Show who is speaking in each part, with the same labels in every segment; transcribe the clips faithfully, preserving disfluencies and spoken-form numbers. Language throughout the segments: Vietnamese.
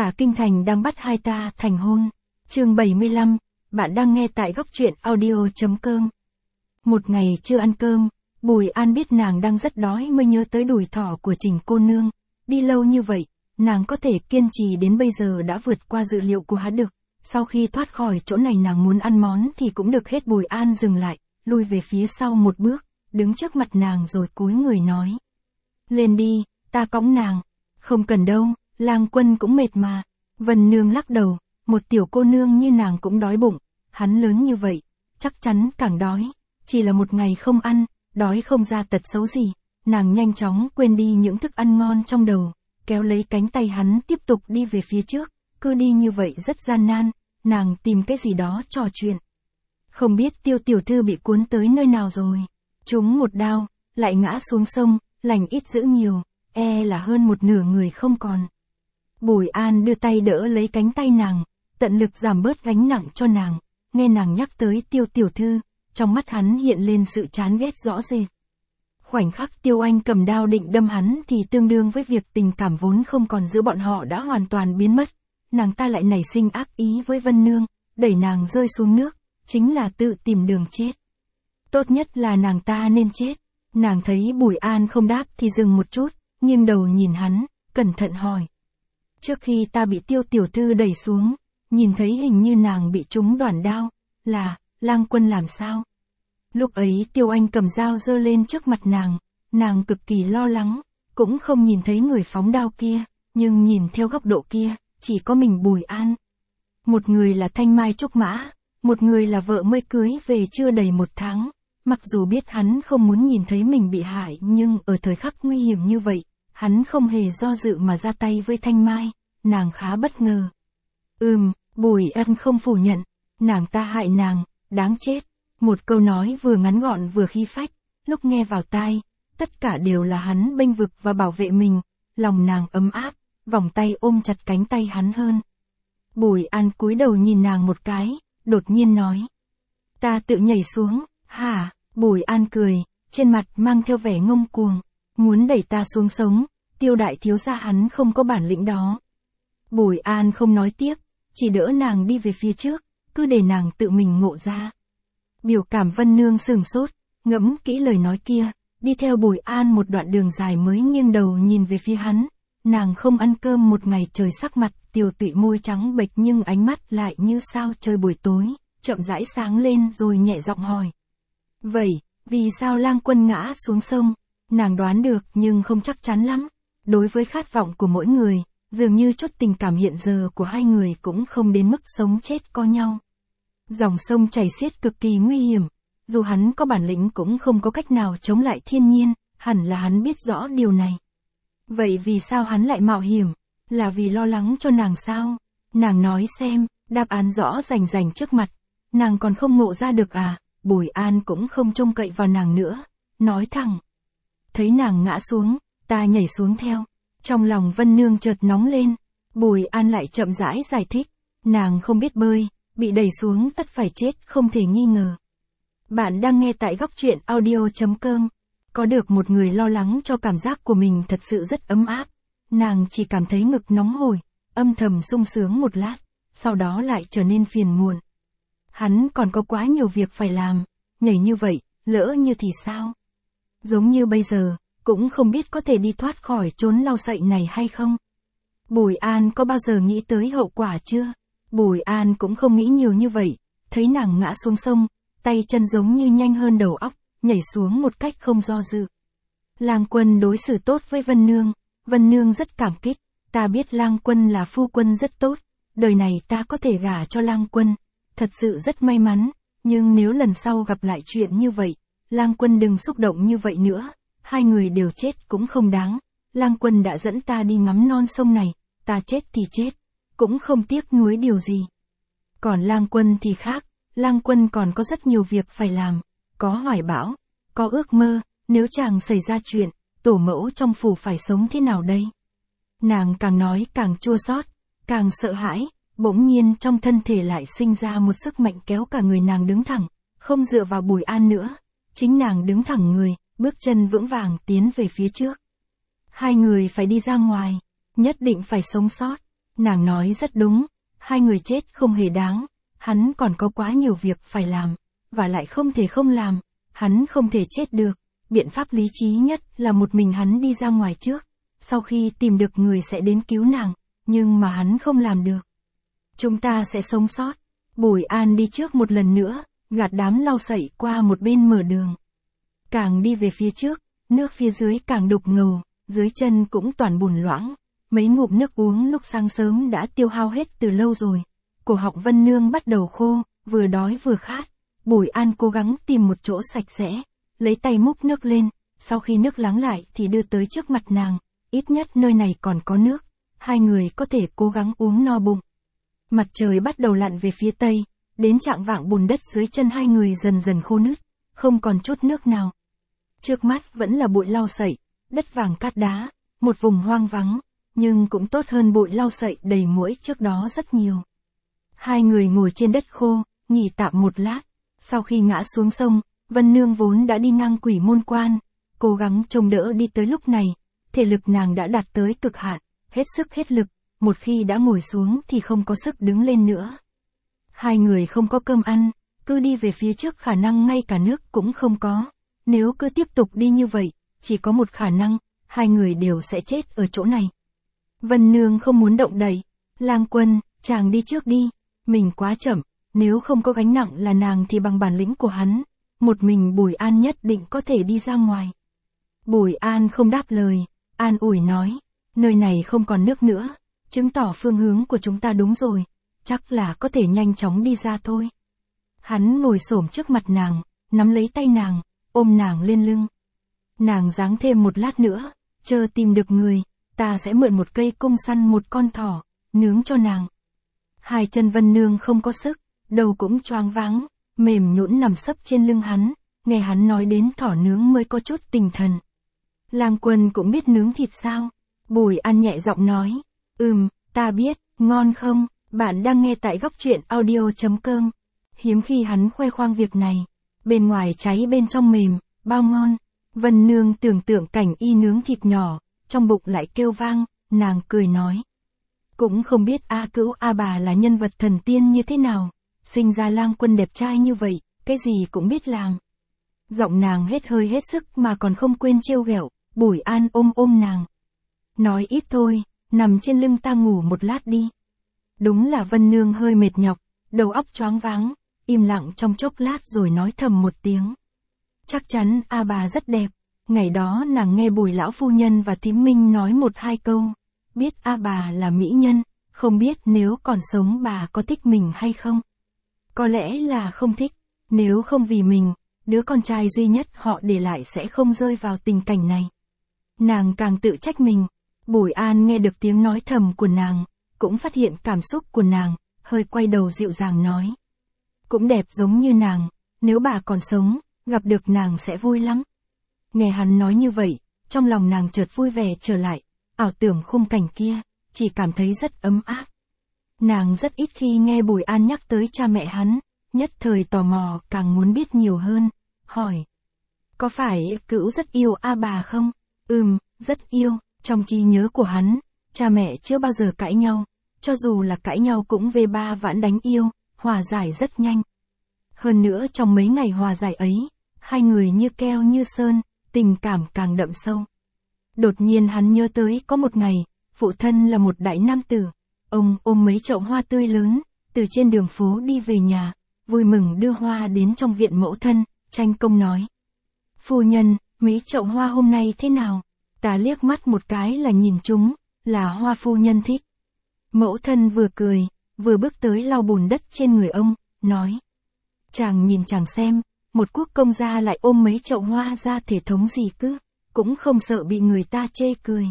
Speaker 1: Cả kinh thành đang bắt hai ta thành hôn. Chương bảy mươi lăm, bạn đang nghe tại góc truyện audio chấm com. Một ngày chưa ăn cơm, Bùi An biết nàng đang rất đói mới nhớ tới đùi thỏ của Trình cô nương. Đi lâu như vậy, nàng có thể kiên trì đến bây giờ đã vượt qua dự liệu của hắn được. Sau khi thoát khỏi chỗ này nàng muốn ăn món thì cũng được hết. Bùi An dừng lại, lui về phía sau một bước, đứng trước mặt nàng rồi cúi người nói. Lên đi, ta cõng nàng. Không cần đâu, Lang Quân cũng mệt mà. Vân Nương lắc đầu, một tiểu cô nương như nàng cũng đói bụng, hắn lớn như vậy, chắc chắn càng đói. Chỉ là một ngày không ăn, đói không ra tật xấu gì. Nàng nhanh chóng quên đi những thức ăn ngon trong đầu, kéo lấy cánh tay hắn tiếp tục đi về phía trước. Cứ đi như vậy rất gian nan, nàng tìm cái gì đó trò chuyện. Không biết Tiêu tiểu thư bị cuốn tới nơi nào rồi. Trúng một đao, lại ngã xuống sông, lành ít dữ nhiều, e là hơn một nửa người không còn. Bùi An đưa tay đỡ lấy cánh tay nàng, tận lực giảm bớt gánh nặng cho nàng. Nghe nàng nhắc tới Tiêu tiểu thư, trong mắt hắn hiện lên sự chán ghét rõ rệt. Khoảnh khắc Tiêu Anh cầm đao định đâm hắn thì tương đương với việc tình cảm vốn không còn giữa bọn họ đã hoàn toàn biến mất. Nàng ta lại nảy sinh ác ý với Vân Nương, đẩy nàng rơi xuống nước, chính là tự tìm đường chết. Tốt nhất là nàng ta nên chết. Nàng thấy Bùi An không đáp thì dừng một chút, nghiêng đầu nhìn hắn, cẩn thận hỏi. Trước khi ta bị Tiêu tiểu thư đẩy xuống, nhìn thấy hình như nàng bị trúng đoản đao, là, Lang Quân làm sao? Lúc ấy Tiêu Anh cầm dao giơ lên trước mặt nàng, nàng cực kỳ lo lắng, cũng không nhìn thấy người phóng đao kia, nhưng nhìn theo góc độ kia, chỉ có mình Bùi An. Một người là Thanh Mai Trúc Mã, một người là vợ mới cưới về chưa đầy một tháng. Mặc dù biết hắn không muốn nhìn thấy mình bị hại nhưng ở thời khắc nguy hiểm như vậy, hắn không hề do dự mà ra tay với Thanh Mai, nàng khá bất ngờ. Ừm, Bùi An không phủ nhận, nàng ta hại nàng, đáng chết. Một câu nói vừa ngắn gọn vừa khí phách, lúc nghe vào tai, tất cả đều là hắn bênh vực và bảo vệ mình, lòng nàng ấm áp, vòng tay ôm chặt cánh tay hắn hơn. Bùi An cúi đầu nhìn nàng một cái, đột nhiên nói. Ta tự nhảy xuống, hả? Bùi An cười, trên mặt mang theo vẻ ngông cuồng, muốn đẩy ta xuống sống, Tiêu đại thiếu gia hắn không có bản lĩnh đó. Bùi An không nói tiếp, chỉ đỡ nàng đi về phía trước, cứ để nàng tự mình ngộ ra. Biểu cảm Vân Nương sửng sốt, ngẫm kỹ lời nói kia, đi theo Bùi An một đoạn đường dài mới nghiêng đầu nhìn về phía hắn. Nàng không ăn cơm một ngày trời, sắc mặt tiều tụy, môi trắng bệch nhưng ánh mắt lại như sao trời buổi tối, chậm rãi sáng lên rồi nhẹ giọng hỏi. Vậy, vì sao Lang Quân ngã xuống sông? Nàng đoán được nhưng không chắc chắn lắm. Đối với khát vọng của mỗi người, dường như chút tình cảm hiện giờ của hai người cũng không đến mức sống chết co nhau. Dòng sông chảy xiết cực kỳ nguy hiểm, dù hắn có bản lĩnh cũng không có cách nào chống lại thiên nhiên, hẳn là hắn biết rõ điều này. Vậy vì sao hắn lại mạo hiểm? Là vì lo lắng cho nàng sao? Nàng nói xem, đáp án rõ rành rành trước mặt, nàng còn không ngộ ra được à? Bùi An cũng không trông cậy vào nàng nữa, nói thẳng. Thấy nàng ngã xuống, ta nhảy xuống theo. Trong lòng Vân Nương chợt nóng lên, Bùi An lại chậm rãi giải thích, nàng không biết bơi, bị đẩy xuống tất phải chết không thể nghi ngờ. Bạn đang nghe tại góc truyện audio chấm com. Có được một người lo lắng cho cảm giác của mình thật sự rất ấm áp. Nàng chỉ cảm thấy ngực nóng hổi, âm thầm sung sướng một lát, sau đó lại trở nên phiền muộn. Hắn còn có quá nhiều việc phải làm, nhảy như vậy, lỡ như thì sao? Giống như bây giờ, cũng không biết có thể đi thoát khỏi chốn lau sậy này hay không? Bùi An có bao giờ nghĩ tới hậu quả chưa? Bùi An cũng không nghĩ nhiều như vậy, thấy nàng ngã xuống sông, tay chân giống như nhanh hơn đầu óc, nhảy xuống một cách không do dự. Lang Quân đối xử tốt với Vân Nương, Vân Nương rất cảm kích, ta biết Lang Quân là phu quân rất tốt, đời này ta có thể gả cho Lang Quân, thật sự rất may mắn, nhưng nếu lần sau gặp lại chuyện như vậy, Lang Quân đừng xúc động như vậy nữa, hai người đều chết cũng không đáng. Lang Quân đã dẫn ta đi ngắm non sông này, ta chết thì chết, cũng không tiếc nuối điều gì. Còn Lang Quân thì khác, Lang Quân còn có rất nhiều việc phải làm, có hoài bão, có ước mơ, nếu chàng xảy ra chuyện, tổ mẫu trong phủ phải sống thế nào đây? Nàng càng nói càng chua xót, càng sợ hãi, bỗng nhiên trong thân thể lại sinh ra một sức mạnh kéo cả người nàng đứng thẳng, không dựa vào Bùi An nữa, chính nàng đứng thẳng người, bước chân vững vàng tiến về phía trước. Hai người phải đi ra ngoài, nhất định phải sống sót. Nàng nói rất đúng, hai người chết không hề đáng, hắn còn có quá nhiều việc phải làm, và lại không thể không làm, hắn không thể chết được, biện pháp lý trí nhất là một mình hắn đi ra ngoài trước, sau khi tìm được người sẽ đến cứu nàng, nhưng mà hắn không làm được. Chúng ta sẽ sống sót. Bùi An đi trước một lần nữa, gạt đám lau sậy qua một bên mở đường. Càng đi về phía trước, nước phía dưới càng đục ngầu, dưới chân cũng toàn bùn loãng. Mấy ngụm nước uống lúc sáng sớm đã tiêu hao hết từ lâu rồi. Cổ họng Vân Nương bắt đầu khô, vừa đói vừa khát. Bùi An cố gắng tìm một chỗ sạch sẽ, lấy tay múc nước lên, sau khi nước lắng lại thì đưa tới trước mặt nàng. Ít nhất nơi này còn có nước, hai người có thể cố gắng uống no bụng. Mặt trời bắt đầu lặn về phía tây, đến trạng vạng bùn đất dưới chân hai người dần dần khô nứt, không còn chút nước nào. Trước mắt vẫn là bụi lau sậy, đất vàng cát đá, một vùng hoang vắng, nhưng cũng tốt hơn bụi lau sậy đầy muỗi trước đó rất nhiều. Hai người ngồi trên đất khô, nghỉ tạm một lát, sau khi ngã xuống sông, Vân Nương vốn đã đi ngang Quỷ Môn Quan, cố gắng trông đỡ đi tới lúc này, thể lực nàng đã đạt tới cực hạn, hết sức hết lực, một khi đã ngồi xuống thì không có sức đứng lên nữa. Hai người không có cơm ăn, cứ đi về phía trước khả năng ngay cả nước cũng không có. Nếu cứ tiếp tục đi như vậy, chỉ có một khả năng, hai người đều sẽ chết ở chỗ này. Vân Nương không muốn động đậy. Lang Quân, chàng đi trước đi, mình quá chậm, nếu không có gánh nặng là nàng thì bằng bản lĩnh của hắn, một mình Bùi An nhất định có thể đi ra ngoài. Bùi An không đáp lời, an ủi nói, nơi này không còn nước nữa, chứng tỏ phương hướng của chúng ta đúng rồi, chắc là có thể nhanh chóng đi ra thôi. Hắn ngồi xổm trước mặt nàng, nắm lấy tay nàng, ôm nàng lên lưng. Nàng giáng thêm một lát nữa, chờ tìm được người, ta sẽ mượn một cây cung săn một con thỏ, nướng cho nàng. Hai chân Vân Nương không có sức, đầu cũng choáng váng, mềm nhũn nằm sấp trên lưng hắn, nghe hắn nói đến thỏ nướng mới có chút tinh thần. Lang Quân cũng biết nướng thịt sao? Bùi An nhẹ giọng nói, ừm, ta biết, ngon không? Bạn đang nghe tại góc truyện audio chấm com. Hiếm khi hắn khoe khoang việc này, bên ngoài cháy bên trong mềm, bao ngon. Vân Nương tưởng tượng cảnh y nướng thịt nhỏ, trong bụng lại kêu vang, nàng cười nói. Cũng không biết A Cữu A Bà là nhân vật thần tiên như thế nào, sinh ra Lang Quân đẹp trai như vậy, cái gì cũng biết làm. Giọng nàng hết hơi hết sức mà còn không quên trêu ghẹo. Bùi An ôm ôm nàng. Nói ít thôi, nằm trên lưng ta ngủ một lát đi. Đúng là Vân Nương hơi mệt nhọc, đầu óc choáng váng, im lặng trong chốc lát rồi nói thầm một tiếng. Chắc chắn A Bà rất đẹp, ngày đó nàng nghe Bùi lão phu nhân và Thím Minh nói một hai câu, biết A Bà là mỹ nhân, không biết nếu còn sống bà có thích mình hay không. Có lẽ là không thích, nếu không vì mình, đứa con trai duy nhất họ để lại sẽ không rơi vào tình cảnh này. Nàng càng tự trách mình. Bùi An nghe được tiếng nói thầm của nàng, cũng phát hiện cảm xúc của nàng, hơi quay đầu dịu dàng nói. Cũng đẹp giống như nàng, nếu bà còn sống, gặp được nàng sẽ vui lắm. Nghe hắn nói như vậy, trong lòng nàng chợt vui vẻ trở lại, ảo tưởng khung cảnh kia, chỉ cảm thấy rất ấm áp. Nàng rất ít khi nghe Bùi An nhắc tới cha mẹ hắn, nhất thời tò mò càng muốn biết nhiều hơn, hỏi. Có phải Cữu rất yêu A Bà không? Ừm, rất yêu. Trong trí nhớ của hắn, cha mẹ chưa bao giờ cãi nhau, cho dù là cãi nhau cũng về ba vãn đánh yêu, hòa giải rất nhanh. Hơn nữa trong mấy ngày hòa giải ấy, hai người như keo như sơn, tình cảm càng đậm sâu. Đột nhiên hắn nhớ tới có một ngày, phụ thân là một đại nam tử, ông ôm mấy chậu hoa tươi lớn, từ trên đường phố đi về nhà, vui mừng đưa hoa đến trong viện mẫu thân, tranh công nói. Phu nhân, mấy chậu hoa hôm nay thế nào? Ta liếc mắt một cái là nhìn chúng, là hoa phu nhân thích. Mẫu thân vừa cười, vừa bước tới lau bùn đất trên người ông, nói. Chàng nhìn chàng xem, một quốc công gia lại ôm mấy chậu hoa ra thể thống gì cứ, cũng không sợ bị người ta chê cười.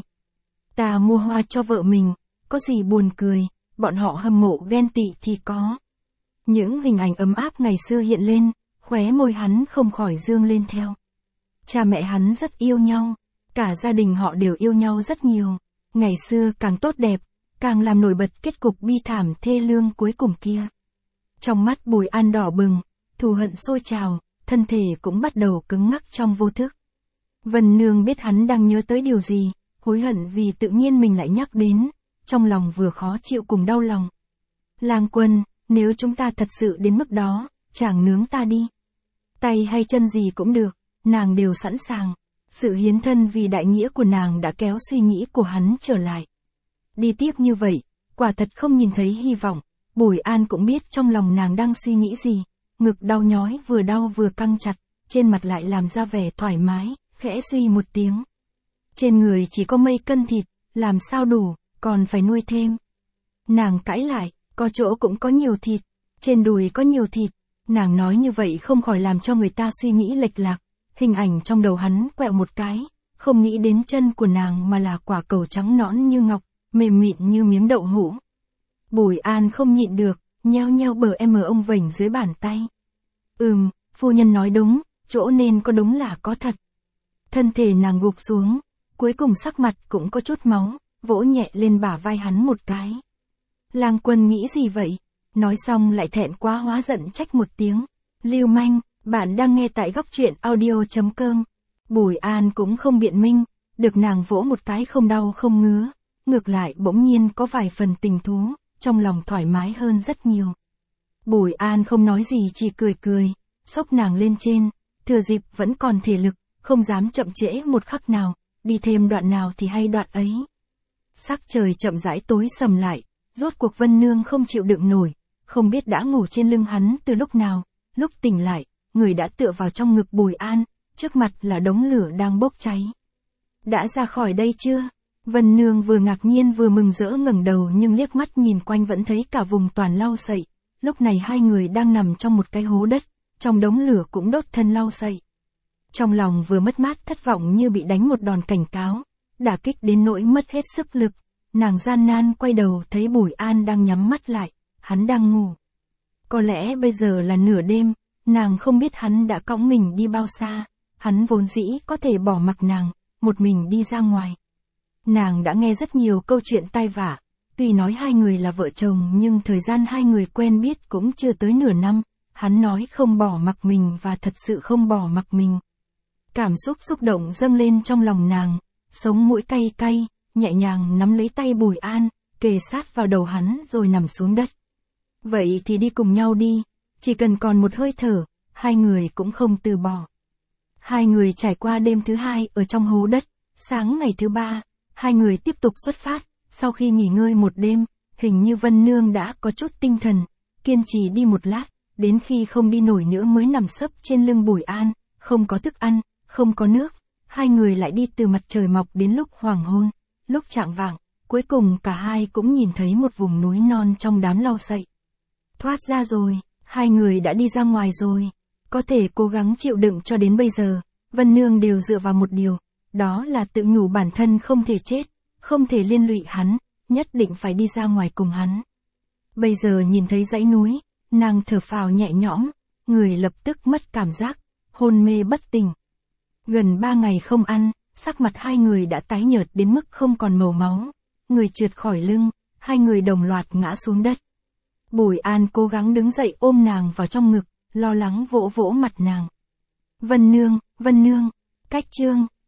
Speaker 1: Ta mua hoa cho vợ mình, có gì buồn cười, bọn họ hâm mộ ghen tị thì có. Những hình ảnh ấm áp ngày xưa hiện lên, khóe môi hắn không khỏi dương lên theo. Cha mẹ hắn rất yêu nhau. Cả gia đình họ đều yêu nhau rất nhiều, ngày xưa càng tốt đẹp, càng làm nổi bật kết cục bi thảm thê lương cuối cùng kia. Trong mắt Bùi An đỏ bừng, thù hận sôi trào, thân thể cũng bắt đầu cứng ngắc trong vô thức. Vân Nương biết hắn đang nhớ tới điều gì, hối hận vì tự nhiên mình lại nhắc đến, trong lòng vừa khó chịu cùng đau lòng. Lang Quân, nếu chúng ta thật sự đến mức đó, chàng nướng ta đi. Tay hay chân gì cũng được, nàng đều sẵn sàng. Sự hiến thân vì đại nghĩa của nàng đã kéo suy nghĩ của hắn trở lại. Đi tiếp như vậy, quả thật không nhìn thấy hy vọng. Bùi An cũng biết trong lòng nàng đang suy nghĩ gì. Ngực đau nhói vừa đau vừa căng chặt, trên mặt lại làm ra vẻ thoải mái, khẽ suy một tiếng. Trên người chỉ có mấy cân thịt, làm sao đủ, còn phải nuôi thêm. Nàng cãi lại, có chỗ cũng có nhiều thịt, trên đùi có nhiều thịt. Nàng nói như vậy không khỏi làm cho người ta suy nghĩ lệch lạc. Hình ảnh trong đầu hắn quẹo một cái, không nghĩ đến chân của nàng mà là quả cầu trắng nõn như ngọc, mềm mịn như miếng đậu hũ. Bùi An không nhịn được, nheo nheo bờ em ông vểnh dưới bàn tay. Ừm, phu nhân nói đúng, chỗ nên có đúng là có thật. Thân thể nàng gục xuống, cuối cùng sắc mặt cũng có chút máu, vỗ nhẹ lên bả vai hắn một cái. Lang Quân nghĩ gì vậy? Nói xong lại thẹn quá hóa giận trách một tiếng. Lưu manh, bạn đang nghe tại góc truyện audio chấm com. Bùi An cũng không biện minh, được nàng vỗ một cái không đau không ngứa. Ngược lại bỗng nhiên có vài phần tình thú, trong lòng thoải mái hơn rất nhiều. Bùi An không nói gì chỉ cười cười, xốc nàng lên trên, thừa dịp vẫn còn thể lực, không dám chậm trễ một khắc nào, đi thêm đoạn nào thì hay đoạn ấy. Sắc trời chậm rãi tối sầm lại, rốt cuộc Vân Nương không chịu đựng nổi, không biết đã ngủ trên lưng hắn từ lúc nào, lúc tỉnh lại, người đã tựa vào trong ngực Bùi An, trước mặt là đống lửa đang bốc cháy. Đã ra khỏi đây chưa? Vân Nương vừa ngạc nhiên vừa mừng rỡ ngẩng đầu nhưng liếc mắt nhìn quanh vẫn thấy cả vùng toàn lau sậy. Lúc này hai người đang nằm trong một cái hố đất, trong đống lửa cũng đốt thân lau sậy. Trong lòng vừa mất mát thất vọng như bị đánh một đòn cảnh cáo, đả kích đến nỗi mất hết sức lực. Nàng gian nan quay đầu thấy Bùi An đang nhắm mắt lại, hắn đang ngủ. Có lẽ bây giờ là nửa đêm, nàng không biết hắn đã cõng mình đi bao xa, hắn vốn dĩ có thể bỏ mặc nàng, một mình đi ra ngoài. Nàng đã nghe rất nhiều câu chuyện tai vạ, tuy nói hai người là vợ chồng nhưng thời gian hai người quen biết cũng chưa tới nửa năm, hắn nói không bỏ mặc mình và thật sự không bỏ mặc mình. Cảm xúc xúc động dâng lên trong lòng nàng, sống mũi cay cay, nhẹ nhàng nắm lấy tay Bùi An, kề sát vào đầu hắn rồi nằm xuống đất. Vậy thì đi cùng nhau đi, chỉ cần còn một hơi thở, hai người cũng không từ bỏ. Hai người trải qua đêm thứ hai ở trong hố đất, sáng ngày thứ ba, hai người tiếp tục xuất phát, sau khi nghỉ ngơi một đêm, hình như Vân Nương đã có chút tinh thần, kiên trì đi một lát, đến khi không đi nổi nữa mới nằm sấp trên lưng Bùi An, không có thức ăn, không có nước, hai người lại đi từ mặt trời mọc đến lúc hoàng hôn, lúc chạng vạng, cuối cùng cả hai cũng nhìn thấy một vùng núi non trong đám lau sậy. Thoát ra rồi, hai người đã đi ra ngoài rồi, có thể cố gắng chịu đựng cho đến bây giờ, Vân Nương đều dựa vào một điều, đó là tự nhủ bản thân không thể chết, không thể liên lụy hắn, nhất định phải đi ra ngoài cùng hắn. Bây giờ nhìn thấy dãy núi, nàng thở phào nhẹ nhõm, người lập tức mất cảm giác, hôn mê bất tỉnh. Gần ba ngày không ăn, sắc mặt hai người đã tái nhợt đến mức không còn màu máu, người trượt khỏi lưng, hai người đồng loạt ngã xuống đất. Bùi An cố gắng đứng dậy ôm nàng vào trong ngực, lo lắng vỗ vỗ mặt nàng. Vân Nương, Vân Nương, cách chương,